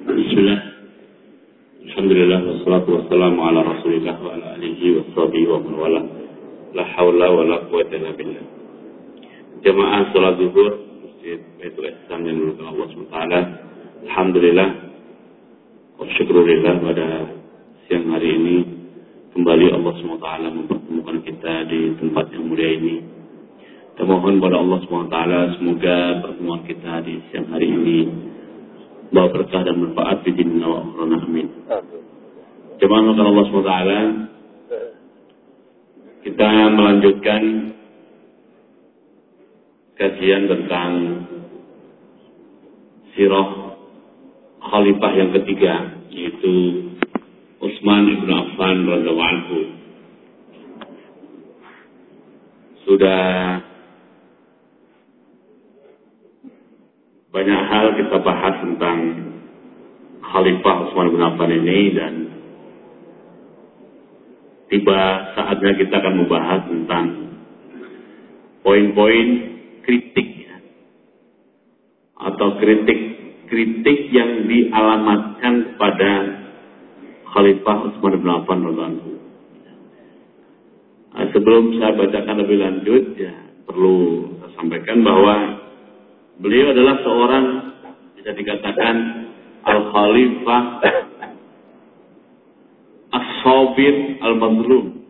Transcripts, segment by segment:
Bismillah. Alhamdulillah wassalatu wassalamu ala Rasulillah wa ala alihi washabihi wa man wala. La haula wala quwwata illa billah. Jamaah salat zuhur Masjid Baitul Ihsan yang dimuliakan Allah SWT. Alhamdulillah wa syukurillah pada siang hari ini kembali Allah SWT mempertemukan kita di tempat yang mulia ini. Kita mohon kepada Allah SWT semoga pertemuan kita di siang hari ini bawa berkah dan manfaat di dunia wa akhirat. Amin. Jemaah Allah SWT, kita melanjutkan kajian tentang sirah khalifah yang ketiga, yaitu Utsman ibn Affan radhiyallahu anhu. Sudah banyak hal kita bahas tentang Khalifah Utsman bin Affan ini, dan tiba saatnya kita akan membahas tentang poin-poin kritik atau kritik yang dialamatkan kepada Khalifah Utsman bin Affan radhiyallahu anhu. Sebelum saya bacakan lebih lanjut, perlu saya sampaikan bahwa beliau adalah seorang, bisa dikatakan, Al-Khalifah As-Sabir Al-Mazlum.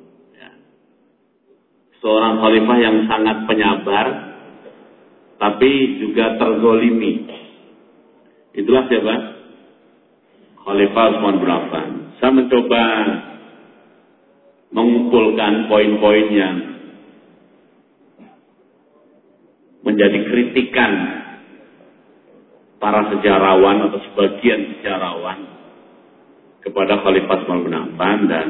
Seorang khalifah yang sangat penyabar, tapi juga terzolimi. Itulah siapa? Khalifah Utsman bin Affan. Saya mencoba mengumpulkan poin-poin yang menjadi kritikan para sejarawan atau sebagian sejarawan kepada Khalifah Utsman bin Affan, dan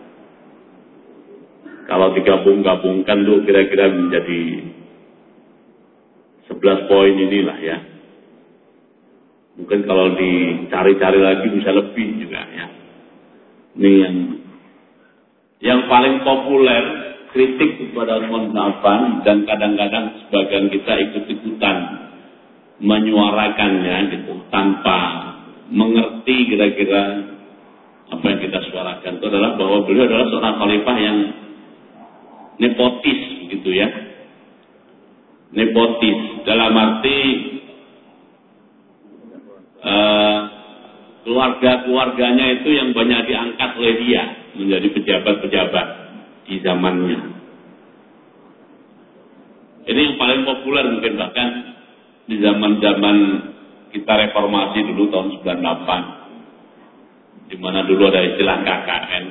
kalau digabung-gabungkan tuh kira-kira menjadi 11 poin inilah ya. Mungkin kalau dicari-cari lagi bisa lebih juga ya. Ini yang paling populer kritik kepada Utsman bin Affan, dan kadang-kadang sebagian kita ikut-ikutan menyuarakannya gitu tanpa mengerti kira-kira apa yang kita suarakan. Itu adalah bahwa beliau adalah seorang khalifah yang nepotis gitu ya. Nepotis dalam arti keluarga-keluarganya itu yang banyak diangkat oleh dia menjadi pejabat-pejabat di zamannya. Ini yang paling populer mungkin, bahkan di zaman-zaman kita reformasi dulu tahun 98, di mana dulu ada istilah KKN,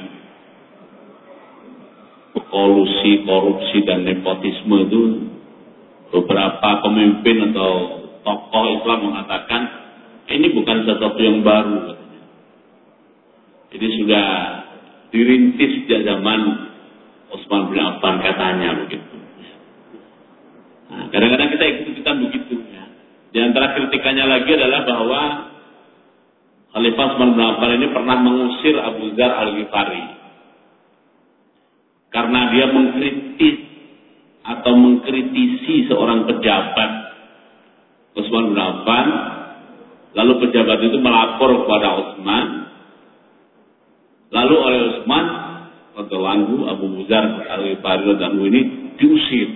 kolusi, korupsi, dan nepotisme itu, beberapa pemimpin atau tokoh Islam mengatakan ini bukan sesuatu yang baru. Ini sudah dirintis sejak zaman Utsman bin Affan katanya begitu. Nah, kadang-kadang kita ikut-ikutan begitu ya. Di antara kritikannya lagi adalah bahwa Khalifah Utsman bin Affan ini pernah mengusir Abu Dzar Al-Ghifari karena dia mengkritis atau mengkritisi seorang pejabat Utsman bin Affan. Lalu pejabat itu melapor kepada Utsman. Lalu oleh Utsman radhiyallahu anhu, Abu Dzar Al-Ghifari radhiyallahu anhu ini diusir.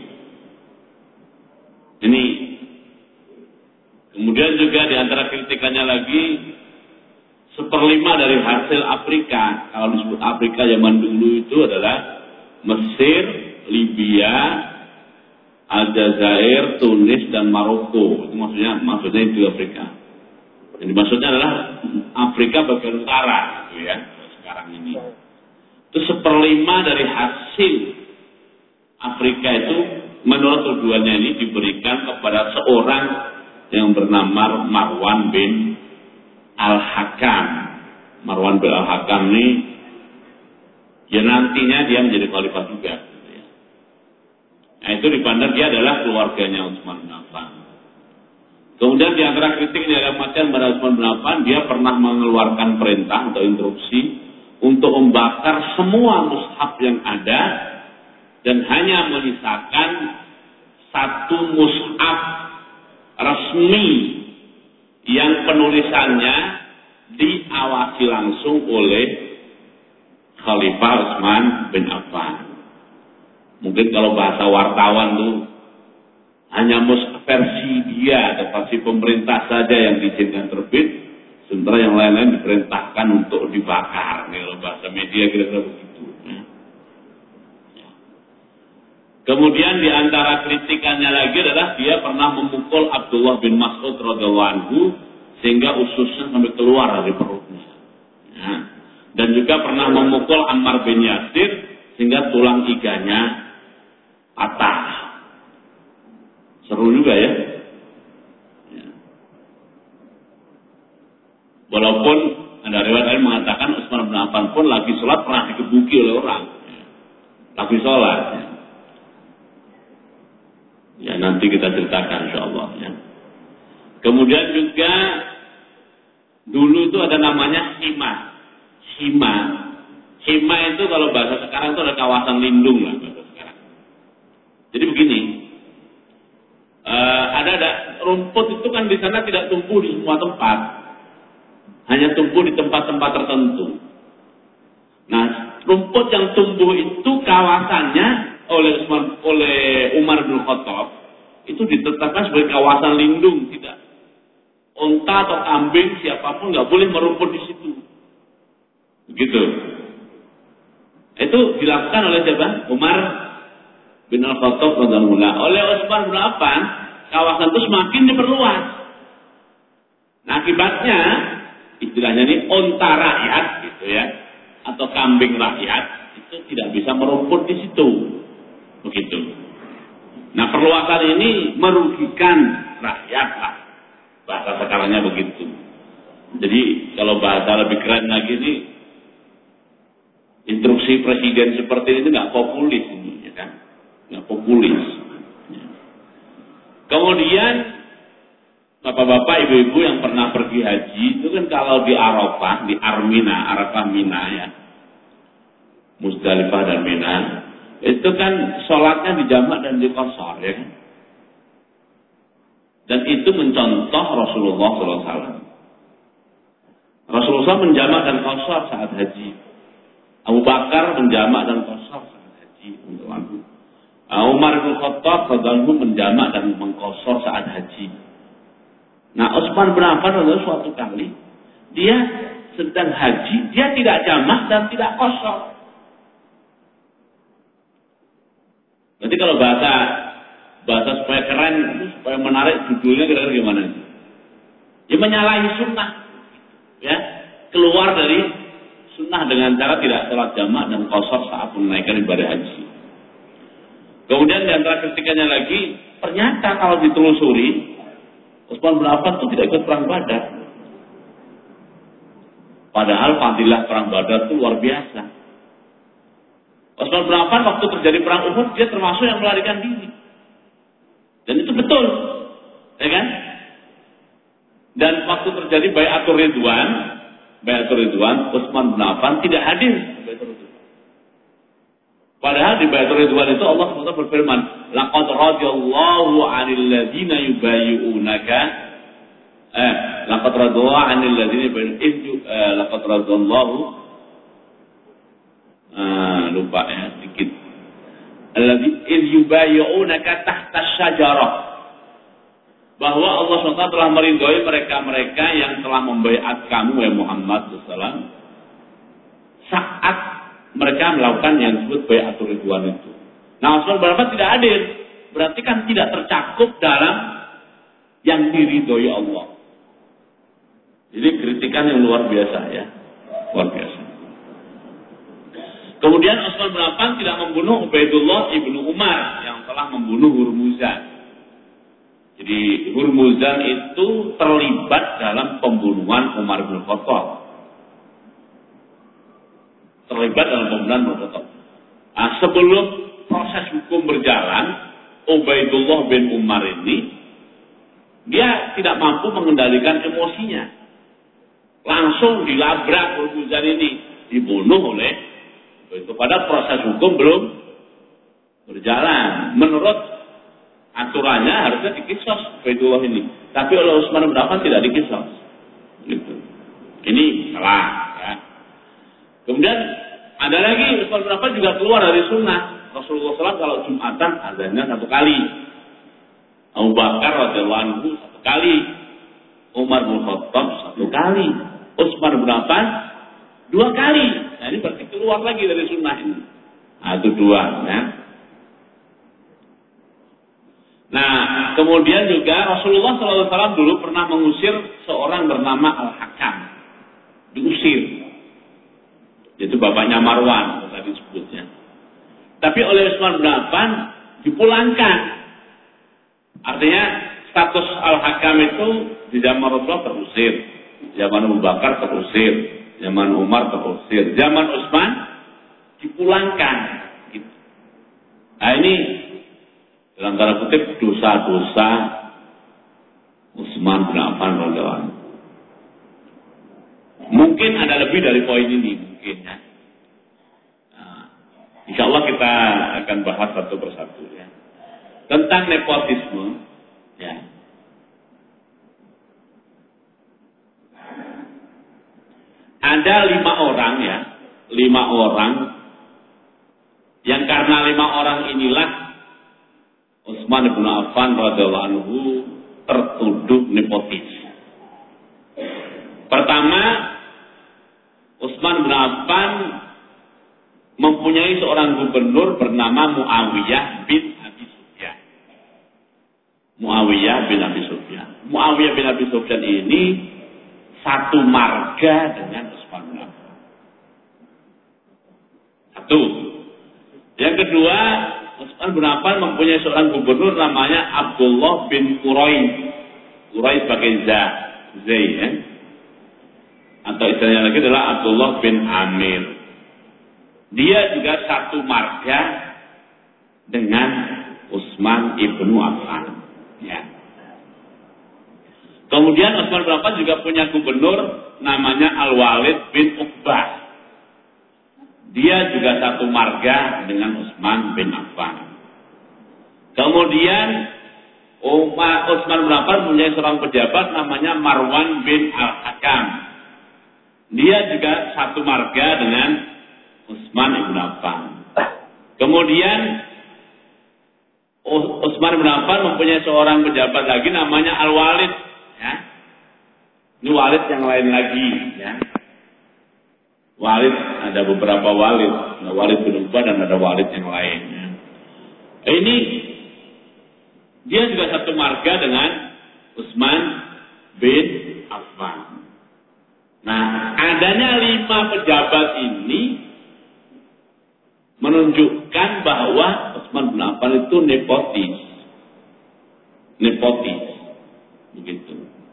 Ini kemudian juga di antara kritikannya lagi, 1/5 dari hasil Afrika, kalau disebut Afrika zaman dulu itu adalah Mesir, Libya, Aljazair, Tunis, dan Maroko. Itu maksudnya itu Afrika. Yang dimaksudnya adalah Afrika bagian utara, gitu ya, sekarang ini. Itu 1/5 dari hasil Afrika itu, menurut tujuannya ini diberikan kepada seorang yang bernama Marwan bin Al-Hakam. Marwan bin Al-Hakam ini, ya nantinya dia menjadi khalifah juga. Gitu ya. Nah itu dipandang dia adalah keluarganya Utsman bin Affan. Kemudian di antara kritik yang dialamatkan pada Utsman bin Affan, dia pernah mengeluarkan perintah atau instruksi untuk membakar semua mushaf yang ada dan hanya menyisakan satu mushaf resmi yang penulisannya diawasi langsung oleh Khalifah Utsman bin Affan. Mungkin kalau bahasa wartawan tuh hanya versi dia atau versi pemerintah saja yang diizinkan terbit, sementara yang lain-lain diperintahkan untuk dibakar. Nih, kalau bahasa media kira-kira begitu. Kemudian di antara kritikannya lagi adalah dia pernah memukul Abdullah bin Mas'ud radhiyallahu anhu sehingga ususnya sampai keluar dari perutnya. Ya. Dan juga pernah memukul Ammar bin Yasir sehingga tulang iganya patah. Seru juga ya. Ya. Walaupun ada riwayat lain mengatakan Utsman bin Affan pun lagi sholat pernah dikebuki oleh orang. Ya. Lagi sholat. Ya. Ya nanti kita ceritakan insyaallah ya. Kemudian juga dulu itu ada namanya Hima. Hima itu kalau bahasa sekarang itu ada kawasan lindung lah bahasa sekarang. Jadi begini, ada rumput itu kan di sana tidak tumbuh di semua tempat, hanya tumbuh di tempat-tempat tertentu. Nah, rumput yang tumbuh itu kawasannya oleh Umar bin Khattab itu ditetapkan sebagai kawasan lindung, tidak unta atau kambing siapapun nggak boleh merumput di situ. Begitu. Itu dilakukan oleh siapa? Umar bin Khattab radhiyallahu anhu. Oleh Utsman bin Affan, kawasan itu semakin diperluas. Nah, akibatnya istilahnya ini unta rakyat gitu ya, atau kambing rakyat itu tidak bisa merumput di situ. Begitu. Nah, perluasan ini merugikan rakyat lah. Bahasa sekarangnya begitu. Jadi kalau bahasa lebih keren lagi ini, instruksi presiden seperti ini nggak populis ini, ya kan? Nggak populis. Kemudian bapak-bapak, ibu-ibu yang pernah pergi haji itu kan kalau di Arafah, di Arafah Mina ya, Musdalifah dan Mina, itu kan sholatnya dijamak dan diqashar ya kan? Dan itu mencontoh Rasulullah SAW. Rasulullah menjamak dan qashar saat haji. Abu Bakar menjamak dan qashar saat haji untuk aku. Umar bin Khattab radhiyallahu menjamak dan mengqashar saat haji. Nah, Utsman bin Affan adalah suatu kali dia sedang haji, dia tidak jamak dan tidak qashar. Nanti kalau bahasa supaya keren, supaya menarik judulnya kira-kira gimana? Dia menyalahi sunnah, ya, keluar dari sunnah dengan cara tidak sholat jamak dan qashar saat menunaikan ibadah haji. Kemudian di antara kritikannya lagi, ternyata kalau ditelusuri, Utsman bin Affan itu tidak ikut perang Badar. Padahal fadilah perang Badar itu luar biasa. Utsman bin Affan waktu terjadi perang Uhud dia termasuk yang melarikan diri. Dan itu betul. Ya kan? Dan waktu terjadi Bai'atur Ridwan, Utsman bin Affan tidak hadir di Bai'atur Ridwan. Padahal di Bai'atur Ridwan itu Allah SWT berfirman, "Laqad radiyallahu 'anil ladzina yubayyi'unaka" laqad radiyallahu 'anil ladzina yubayyi'unaka laqad radiyallahu lupa ya sedikit. Alladzi iz yubayyi'unaka tahta syajarah. Bahwa Allah SWT telah meridhoi mereka-mereka yang telah membaiat kamu ya Muhammad SAW saat mereka melakukan yang disebut bai'atur ridwan itu. Nah, Utsman bin Affan tidak hadir, berarti kan tidak tercakup dalam yang diridhoi Allah. Jadi kritikan yang luar biasa ya, luar biasa. Kemudian Utsman bin Affan tidak membunuh Ubaidullah ibnu Umar yang telah membunuh Hurmuzan. Jadi Hurmuzan itu terlibat dalam pembunuhan Umar bin Khattab. Terlibat dalam pembunuhan Umar bin Khattab. Nah, sebelum proses hukum berjalan, Ubaidullah bin Umar ini dia tidak mampu mengendalikan emosinya. Langsung dilabrak Hurmuzan ini, dibunuh oleh itu. Pada proses hukum belum berjalan. Menurut aturannya harusnya dikisos Ubaidullah ini, tapi oleh Utsman bin Affan tidak dikisos. Gitu. Ini salah. Ya. Kemudian ada lagi Utsman bin Affan juga keluar dari sunnah. Rasulullah SAW kalau Jumatan azannya 1 kali. Abu Bakar radhiyallahu anhu 1 kali. Umar bin Khattab 1 kali. Utsman bin Affan 2 kali. Nah, ini berarti keluar lagi dari sunnah ini. Nah, itu 2. Ya. Nah, kemudian juga Rasulullah SAW dulu pernah mengusir seorang bernama Al-Hakam. Diusir. Itu bapaknya Marwan, tadi sebutnya. Tapi oleh Utsman bin Affan dipulangkan. Artinya status Al-Hakam itu di zaman Rasulullah terusir. Zaman Abu Bakar terusir. Zaman Umar terusir. Zaman Utsman dipulangkan. Gitu. Nah ini dalam tanda kutip dosa-dosa Utsman bin Affan radhiyallahu anhu. Mungkin ada lebih dari poin ini, mungkin ya. Nah, insya Allah kita akan bahas satu persatu ya. Tentang nepotisme, ya. Ada 5 orang ya, 5 orang yang karena 5 orang inilah Utsman bin Affan radhiyallahu anhu tertuduh nepotis. Pertama, Utsman bin Affan mempunyai seorang gubernur bernama Muawiyah bin Abi Sufyan. Muawiyah bin Abi Sufyan. Muawiyah bin Abi Sufyan ini satu marga dengan Utsman bin Affan. Satu. Yang kedua, Utsman bin Affan mempunyai seorang gubernur namanya Abdullah bin Quraish. Quraish pakai Zai ya. Atau istilahnya lagi adalah Abdullah bin Amir. Dia juga satu marga dengan Utsman ibnu Affan. Ya. Kemudian Utsman bin Affan juga punya gubernur namanya Al-Walid bin Uqbah. Dia juga satu marga dengan Utsman bin Affan. Kemudian Utsman bin Affan punya seorang pejabat namanya Marwan bin Al-Hakam. Dia juga satu marga dengan Utsman bin Affan. Kemudian Utsman bin Affan mempunyai seorang pejabat lagi namanya Al-Walid. Ya. Ini Walid yang lain lagi. Ya. Walid ada beberapa Walid. Ada Walid bin Uqbah dan ada Walid yang lain. Ya. Ini dia juga satu marga dengan Utsman bin Affan. Nah, adanya 5 pejabat ini menunjukkan bahwa Utsman bin Affan itu nepotis. Nepotis. Begitu.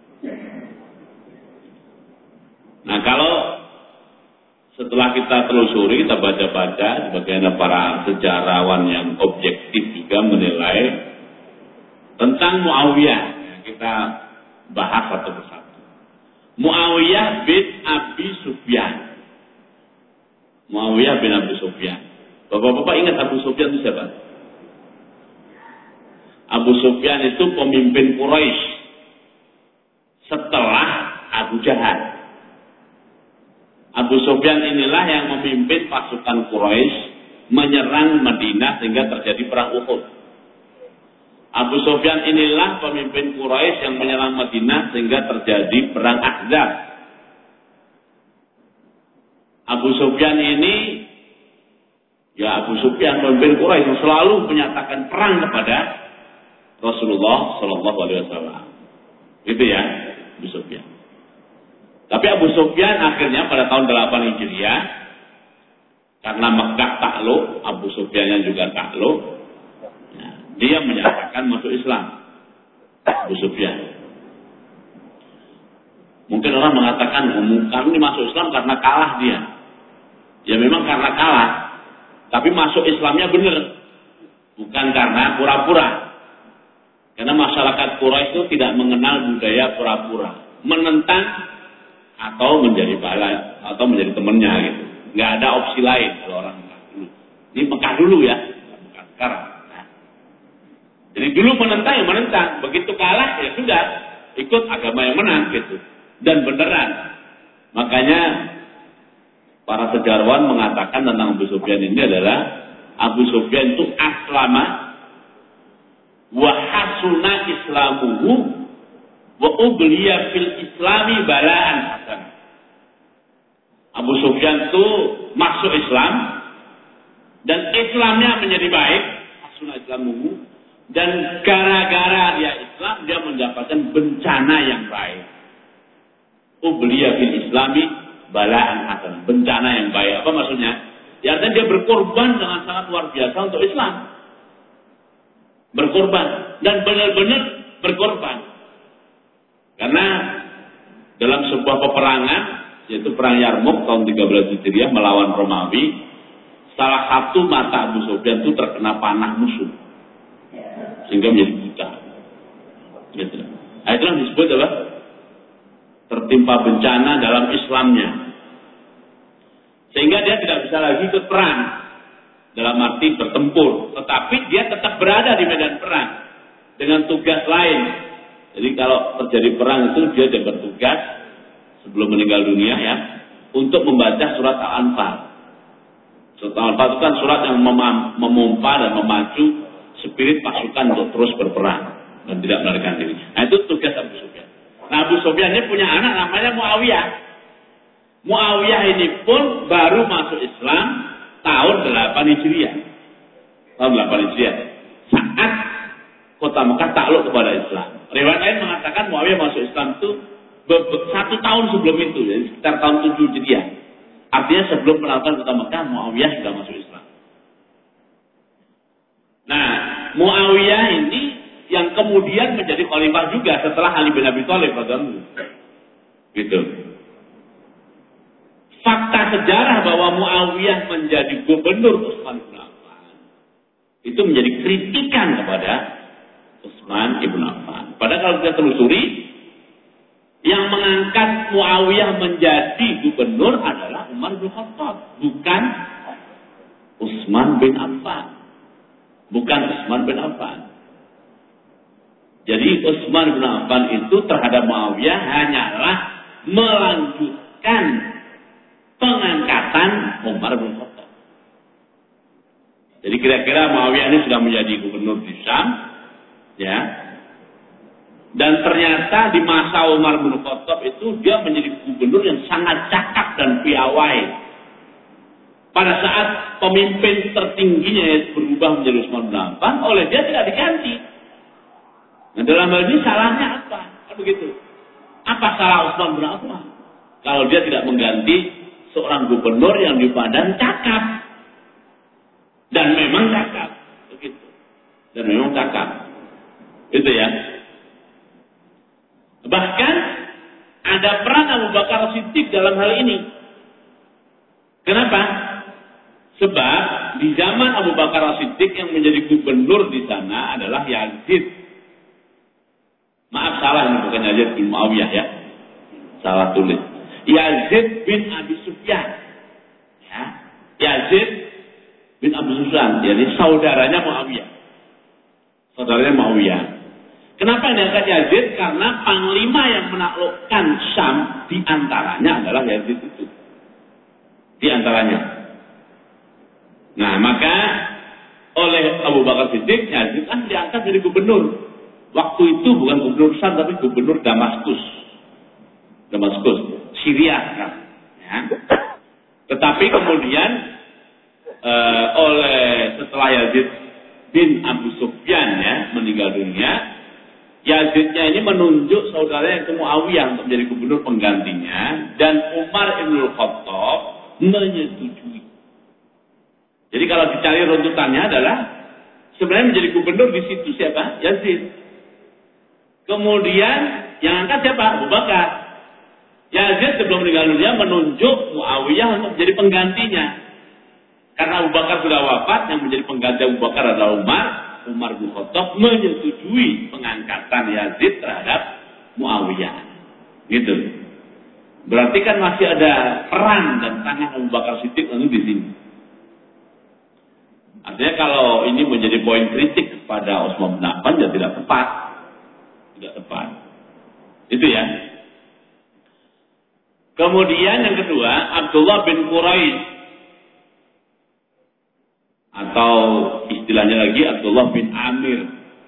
Nah, kalau setelah kita telusuri, kita baca-baca, sebagaimana para sejarawan yang objektif juga menilai tentang Muawiyah. Kita bahas satu persatu. Muawiyah bin Abi Sufyan. Muawiyah bin Abi Sufyan. Bapak-bapak ingat Abu Sufyan itu siapa? Abu Sufyan itu pemimpin Quraisy setelah Abu Jahal. Abu Sufyan inilah yang memimpin pasukan Quraisy menyerang Madinah sehingga terjadi perang Uhud. Abu Sufyan inilah pemimpin Quraisy yang menyerang Madinah sehingga terjadi perang Ahzab. Abu Sufyan ini, ya Abu Sufyan pemimpin Quraisy yang selalu menyatakan perang kepada Rasulullah Shallallahu Alaihi Wasallam. Itu ya, Abu Sufyan. Tapi Abu Sufyan akhirnya pada tahun 8 Hijriah, karena Mekah takluk, Abu Sufyan juga takluk. Dia menyatakan masuk Islam. Abu Sufyan. Mungkin orang mengatakan, kamu ini masuk Islam karena kalah dia. Ya memang karena kalah. Tapi masuk Islamnya benar. Bukan karena pura-pura. Karena masyarakat Quraisy itu tidak mengenal budaya pura-pura. Menentang atau menjadi bala atau menjadi temannya gitu. Nggak ada opsi lain kalau orang Mekah dulu. Ini Mekah dulu ya. Bukan sekarang. Jadi dulu menentang ya menentang, begitu kalah ya sudah ikut agama yang menang gitu. Dan beneran Makanya para sejarawan mengatakan tentang Abu Sufyan ini adalah Abu Sufyan itu aslama wa hasuna islamuhu wa ubliya fil islami balaan hasan. Abu Sufyan itu masuk Islam dan Islamnya menjadi baik, hasuna islamuhu, dan gara-gara dia Islam dia mendapatkan bencana yang baik. Ubliya fil islami balaan hasan, bencana yang baik. Apa maksudnya? Ya, artinya dia berkorban dengan sangat luar biasa untuk Islam. Berkorban dan benar-benar berkorban. Karena dalam sebuah peperangan, yaitu perang Yarmuk tahun 13 Hijriah melawan Romawi, salah satu mata Abu Sufyan itu terkena panah musuh sehingga menjadi buta. Gitu. Nah, itu yang disebut apa? Tertimpa bencana dalam Islamnya. Sehingga dia tidak bisa lagi ikut perang dalam arti bertempur, tetapi dia tetap berada di medan perang dengan tugas lain. Jadi kalau terjadi perang itu dia dapat tugas sebelum meninggal dunia ya untuk membaca surat Al-Anfal. Surat Al-Anfal itu kan surat yang memompa dan memacu spirit pasukan untuk terus berperang dan tidak melarikan diri. Nah, itu tugas Abu Sufyan. Nah, Abu Sufyan ini punya anak namanya Muawiyah. Muawiyah ini pun baru masuk Islam tahun 8 Hijriah. Tahun 8 Hijriah. Saat kota Mekah takluk kepada Islam. Riwayat lain mengatakan Muawiyah masuk Islam itu 1 tahun sebelum itu, jadi sekitar tahun 7 Hijriah. Artinya sebelum penaklukan kota Mekah, Muawiyah sudah masuk Islam. Nah, Muawiyah ini yang kemudian menjadi khalifah juga setelah Ali bin Abi Thalib radhiyallahu. Gitu. Fakta sejarah bahwa Muawiyah menjadi gubernur Utsman bin Affan itu menjadi kritikan kepada Utsman bin Affan. Padahal kalau kita telusuri, yang mengangkat Muawiyah menjadi gubernur adalah Umar bin Khattab, bukan Utsman bin Affan. Bukan Utsman bin Affan. Jadi Utsman bin Affan itu terhadap Muawiyah hanyalah melanjutkan pengangkatan Umar bin Khattab. Jadi kira-kira Muawiyah ini sudah menjadi gubernur di Syam, ya. Dan ternyata di masa Umar bin Khattab itu dia menjadi gubernur yang sangat cakap dan piawai. Pada saat pemimpin tertingginya berubah menjadi Utsman bin Affan, oleh dia tidak diganti. Nah, dalam hal ini salahnya apa? Kan begitu. Apa salah Utsman bin Affan? Kalau dia tidak mengganti seorang gubernur yang dipandang cakap. Dan memang cakap. Begitu. Dan memang cakap. Itu ya. Bahkan ada peran Abu Bakar Siddiq dalam hal ini. Kenapa? Sebab di zaman Abu Bakar Siddiq yang menjadi gubernur di sana adalah Yazid. Maaf salah ini bukan Yazid bin Muawiyah ya. Salah tulis. Yazid bin Abi Sufyan. Ya. Yazid bin Abi Sufyan. Jadi saudaranya Muawiyah. Saudaranya Muawiyah. Kenapa yang diangkat Yazid? Karena panglima yang menaklukkan Syam di antaranya adalah Yazid itu. Di antaranya. Nah, maka oleh Abu Bakar Siddiq, Yazid diangkat jadi gubernur. Waktu itu bukan gubernur Syam, tapi gubernur Damaskus. Syria kan. Ya. Tetapi kemudian oleh setelah Yazid bin Abu Sufyan ya meninggal dunia, Yazidnya ini menunjuk saudaranya itu Muawiyah untuk menjadi gubernur penggantinya, dan Umar ibn Khattab menyetujui. Jadi kalau dicari runtutannya adalah sebenarnya menjadi gubernur di situ siapa? Yazid. Kemudian yang angkat siapa? Abu Bakar. Yazid sebelum meninggal dunia menunjuk Muawiyah untuk menjadi penggantinya. Karena Abu Bakar sudah wafat, yang menjadi pengganti Abu Bakar adalah Umar bin Khattab menyetujui pengangkatan Yazid terhadap Muawiyah. Gitu. Berarti kan masih ada peran dan tangan Abu Bakar Siddiq di sini. Artinya kalau ini menjadi poin kritik kepada Utsman bin Affan ya tidak tepat. Tidak tepat. Itu ya. Kemudian yang kedua, Abdullah bin Quraisy, atau istilahnya lagi Abdullah bin Amir.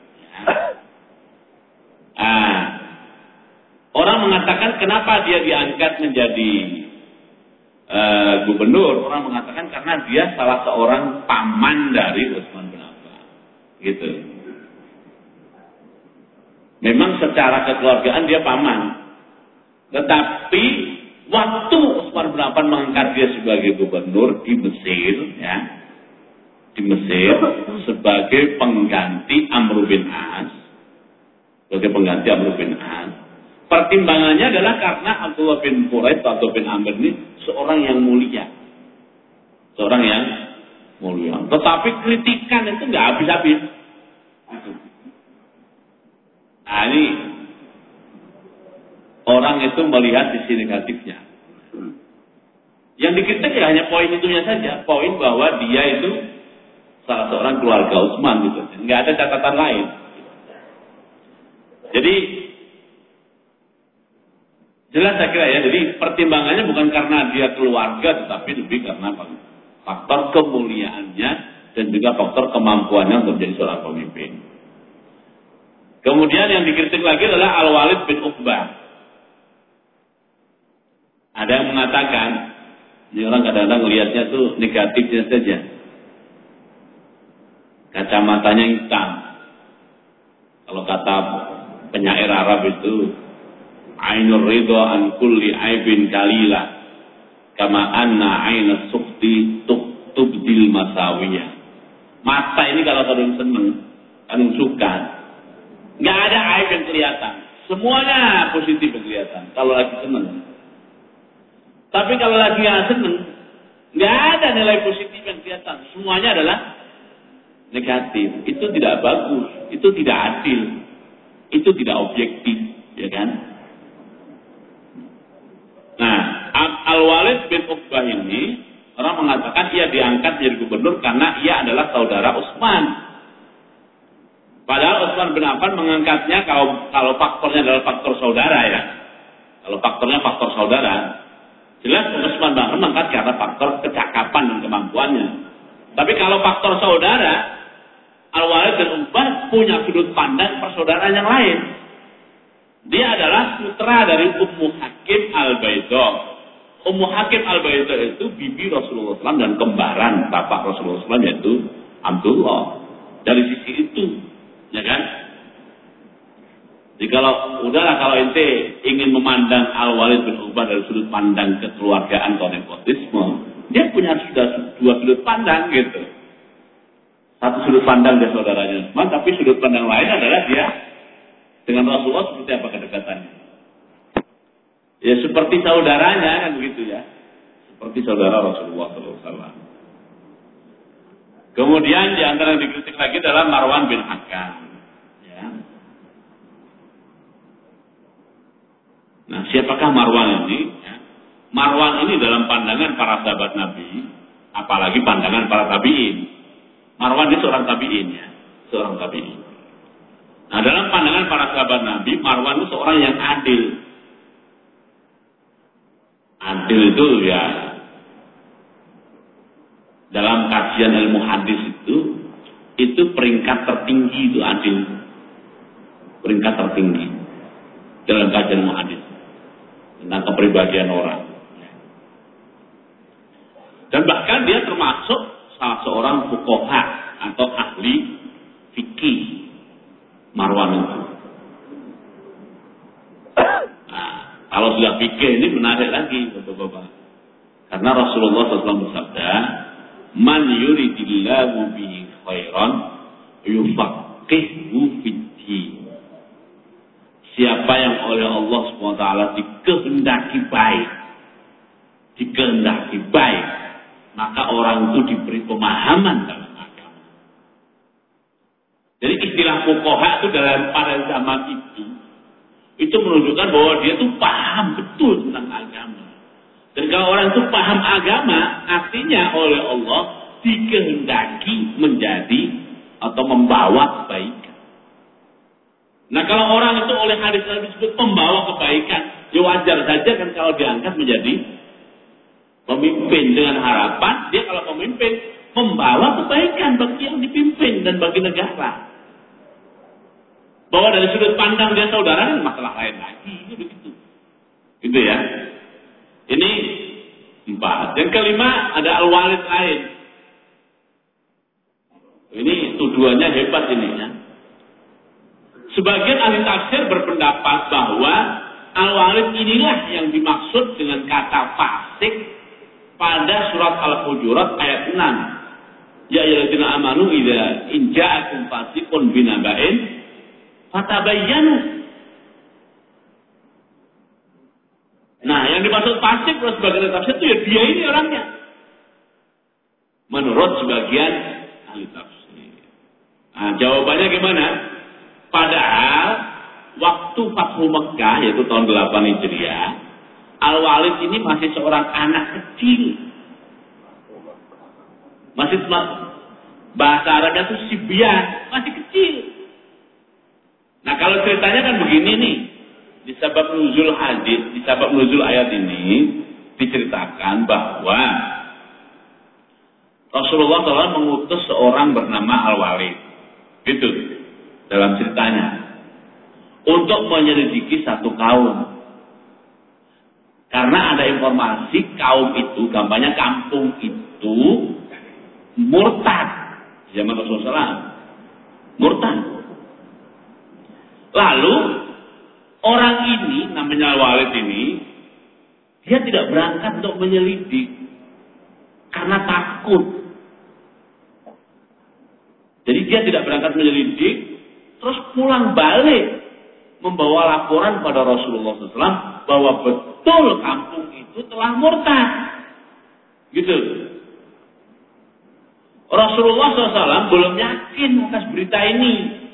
Orang mengatakan kenapa dia diangkat menjadi gubernur. Orang mengatakan karena dia salah seorang paman dari Utsman bin Affan. Gitu. Memang secara kekeluargaan dia paman. Tetapi waktu Utsman bin Affan mengangkat dia sebagai gubernur di Mesir, ya, di Mesir sebagai pengganti Amr bin As, pertimbangannya adalah karena Abdullah bin Quraisy atau bin Amr ini seorang yang mulia. Tetapi kritikan itu nggak habis-habis. Nah, ini orang itu melihat sisi negatifnya. Yang dikritik ya hanya poin itunya saja, poin bahwa dia itu salah seorang keluarga Utsman gitu. Nggak ada catatan lain. Jadi jelas saya kira ya, jadi pertimbangannya bukan karena dia keluarga, tetapi lebih karena faktor kemuliaannya dan juga faktor kemampuannya untuk menjadi seorang pemimpin. Kemudian yang dikritik lagi adalah Al-Walid bin Uqbah. Ada yang mengatakan, ini orang kadang-kadang melihatnya tuh negatifnya saja. Kacamatanya hitam. Kalau kata penyair Arab itu, Ainur ridha an kulli aibin kalila, kama anna aina sukti tubdil masawiyah. Mata ini kalau kadang seneng, kadang suka, nggak ada aib yang kelihatan. Semuanya positif yang kelihatan kalau lagi seneng. Tapi kalau lagi nggak seneng, nggak ada nilai positif yang kelihatan. Semuanya adalah negatif. Itu tidak bagus, itu tidak adil, itu tidak objektif, ya kan? Nah, Al-Walid bin Uqbah ini orang mengatakan ia diangkat menjadi gubernur karena ia adalah saudara Utsman. Padahal Utsman bin Affan mengangkatnya kalau faktornya adalah faktor saudara ya. Kalau faktornya faktor saudara, jelas Utsman bin Affan mengangkat karena faktor kecakapan dan kemampuannya. Tapi kalau faktor saudara, Al-Walid bin Uqbah punya sudut pandang persaudaraan yang lain. Dia adalah putra dari Ummu Hakim Al-Baidah. Ummu Hakim Al-Baidah itu bibi Rasulullah SAW dan kembaran bapak Rasulullah SAW yaitu Abdullah. Dari sisi itu, ya kan? Jadi kalau ente ingin memandang Al-Walid bin Uqbah dari sudut pandang kekeluargaan atau nepotisme, dia punya sudah dua sudut pandang gitu. Satu sudut pandang dia saudaranya Utsman, tapi sudut pandang lain adalah dia dengan Rasulullah seperti apa kedekatannya. Ya seperti saudaranya kan begitu ya. Seperti saudara Rasulullah SAW. Kemudian di antara yang dikritik lagi adalah Marwan bin Hakam. Ya. Nah siapakah Marwan ini? Ya. Marwan ini dalam pandangan para sahabat Nabi, apalagi pandangan para tabi'in. Marwan ini seorang tabi'in ya. Seorang tabi'in. Nah dalam pandangan para sahabat Nabi, Marwan itu seorang yang adil. Adil itu ya, dalam kajian ilmu hadis itu peringkat tertinggi itu adil. Peringkat tertinggi dalam kajian ilmu hadis tentang kepribadian orang. Dan bahkan dia termasuk salah seorang fuqaha atau ahli fikih. Marwan itu. Nah, kalau sudah fikih ini menarik lagi, Bapak-bapak. Karena Rasulullah SAW bersabda, "Man yuridillahu bihi khairan yufaqihu fid-din." Siapa yang oleh Allah SWT dikehendaki baik, maka orang itu diberi pemahaman dalam agama. Jadi istilah fuqaha itu pada zaman itu menunjukkan bahwa dia itu paham betul tentang agama. Dan kalau orang itu paham agama, artinya oleh Allah dikehendaki menjadi atau membawa kebaikan. Nah kalau orang itu oleh hadis disebut pembawa kebaikan, ya wajar saja kan kalau diangkat menjadi pemimpin dengan harapan dia kalau pemimpin membawa kebaikan bagi yang dipimpin dan bagi negara. Bahwa dari sudut pandang dia saudara kan masalah lain lagi, itu begitu. Gitu ya. Ini 4. Yang kelima ada al-walid lain. Ini tuduhannya hebat ini ya. Sebagian ahli tafsir berpendapat bahwa al-walid inilah yang dimaksud dengan kata fasik pada surat Al-Hujurat ayat 6. Ya ayyuhalladzina amanu idza ja'akum fasiqun binaba'in fatabayyanu. Nah, yang dimaksud fasik menurut sebagian tafsir itu ya dia ini orangnya. Menurut sebagian ahli tafsir. Nah, jawabannya gimana? Padahal waktu Fathu Mekkah yaitu tahun 8 Hijriah, Al-Walid ini masih seorang anak kecil. Masih bahasa Arabnya itu sibyan, masih kecil. Nah, kalau ceritanya kan begini nih. Di sebab nuzul ayat ini diceritakan bahwa Rasulullah SAW mengutus seorang bernama Al-Walid. Gitu dalam ceritanya. Untuk menyelidiki satu kaum. Karena ada informasi kaum itu, gampangnya kampung itu murtad. Zaman Rasulullah SAW. Murtad. Lalu orang ini, namanya Al-Walid ini, dia tidak berangkat untuk menyelidik. Karena takut. Jadi dia tidak berangkat menyelidik, terus pulang balik. Membawa laporan pada Rasulullah SAW bahwa betul kampung itu telah murtad. Gitu. Rasulullah SAW belum yakin atas berita ini.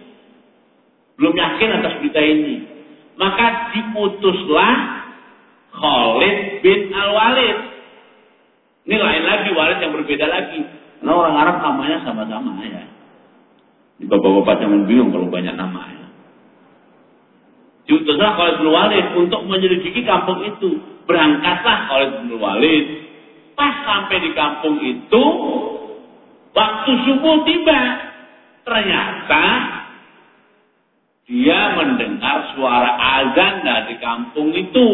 Maka diputuslah Khalid bin Al-Walid. Ini lain lagi, Walid yang berbeda lagi. Karena orang Arab namanya sama-sama ya. Di bapak-bapak jangan bingung kalau banyak nama ya. Diutuslah Khalid bin Walid untuk menyelidiki kampung itu. Berangkatlah Khalid bin Walid. Pas sampai di kampung itu, waktu subuh tiba. Ternyata dia mendengar suara azan dari kampung itu.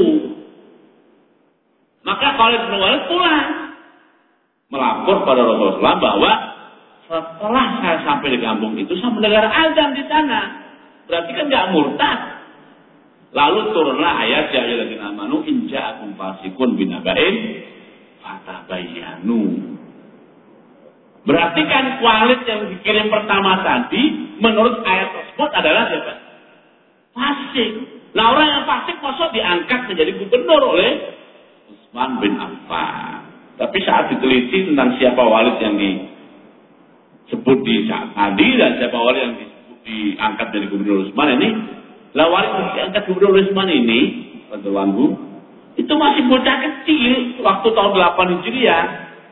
Maka Khalid bin Walid pulang. Melapor pada Rasulullah bahwa setelah saya sampai di kampung itu, saya mendengar azan di sana. Berarti kan nggak murtad. Lalu turunlah ayat ya ayyuhalladzina amanu in ja'akum fasiqun binaba'in fatabayyanu. Berarti kan Walid yang dikirim pertama tadi menurut ayat tersebut adalah siapa? Fasik. Nah, orang yang fasik masuk diangkat menjadi gubernur oleh Utsman bin Affan. Tapi saat diteliti tentang siapa Walid yang disebut di saat tadi dan siapa Walid yang diangkat dari gubernur Utsman ini, lah Walid yang diangkat gubernur Utsman ini, radhiyallahu, itu masih bocah kecil waktu tahun 8 Hijriah.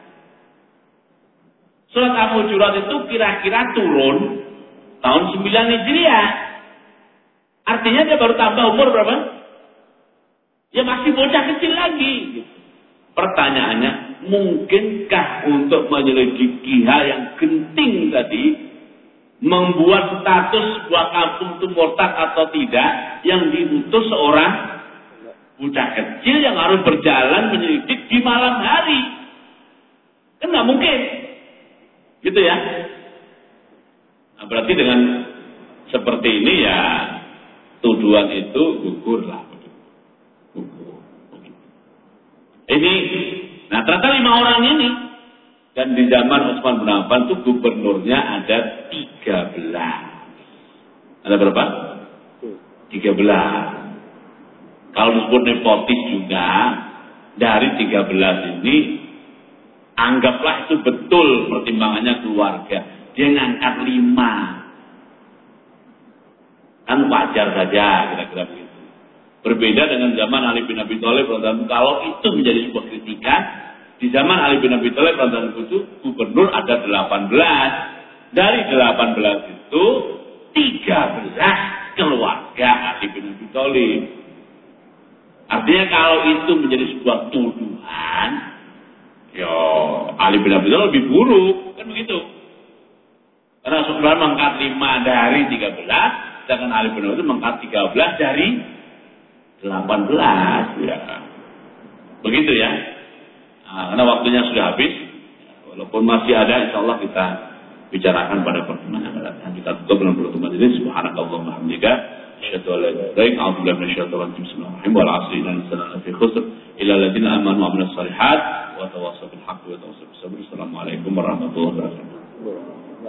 Surat Al-Hujurat itu kira-kira turun tahun 9 Hijriah. Artinya dia baru tambah umur berapa? Ya masih bocah kecil lagi. Pertanyaannya, mungkinkah untuk menyelidiki hal yang genting tadi, membuat status sebuah kampung itu murtad atau tidak, yang diutus seorang bocah kecil yang harus berjalan menyelidik di malam hari? Kan nggak mungkin. Gitu ya. Nah, berarti dengan seperti ini ya tuduhan itu gugur lah. Gugur. Ini, nah ternyata 5 orang ini dan di zaman Utsman bin Affan itu gubernurnya ada 13. Ada berapa? 13. Kalau disebut nepotis juga dari 13 ini anggaplah itu betul pertimbangannya keluarga. Dia ngangkat 5. Kan wajar saja kira-kira begitu. Berbeda dengan zaman Ali bin Abi Thalib radhiyallahu, kalau itu menjadi sebuah kritikan, di zaman Ali bin Abi Thalib radhiyallahu itu gubernur ada 18. Dari 18 itu 13 keluarga Ali bin Abi Thalib. Artinya kalau itu menjadi sebuah tuduhan, ya Ali bin Abi Thalib lebih buruk, kan begitu. Karena Rasulullah mengangkat 5 dari 13, sedangkan Ali bin Abi Thalib mengangkat 13 dari 18, ya. Begitu ya. Nah, karena waktunya sudah habis, walaupun masih ada, insya Allah kita bicarakan pada pertemuan yang akan datang. Kita tutup dengan pertemuan ini. Subhanakallahumma hamdika, asyhadu an la ilaha illa anta, a'udzu billahi minasyaitonir rajim. Bismillahirrahmanirrahim. Wal 'asri innal insana lafi khusr illa alladziina aamanu wa 'amilus shalihaat wa tawassaw bil haqqi wa tawassaw bis sabr. Assalamualaikum warahmatullahi wabarakatuh.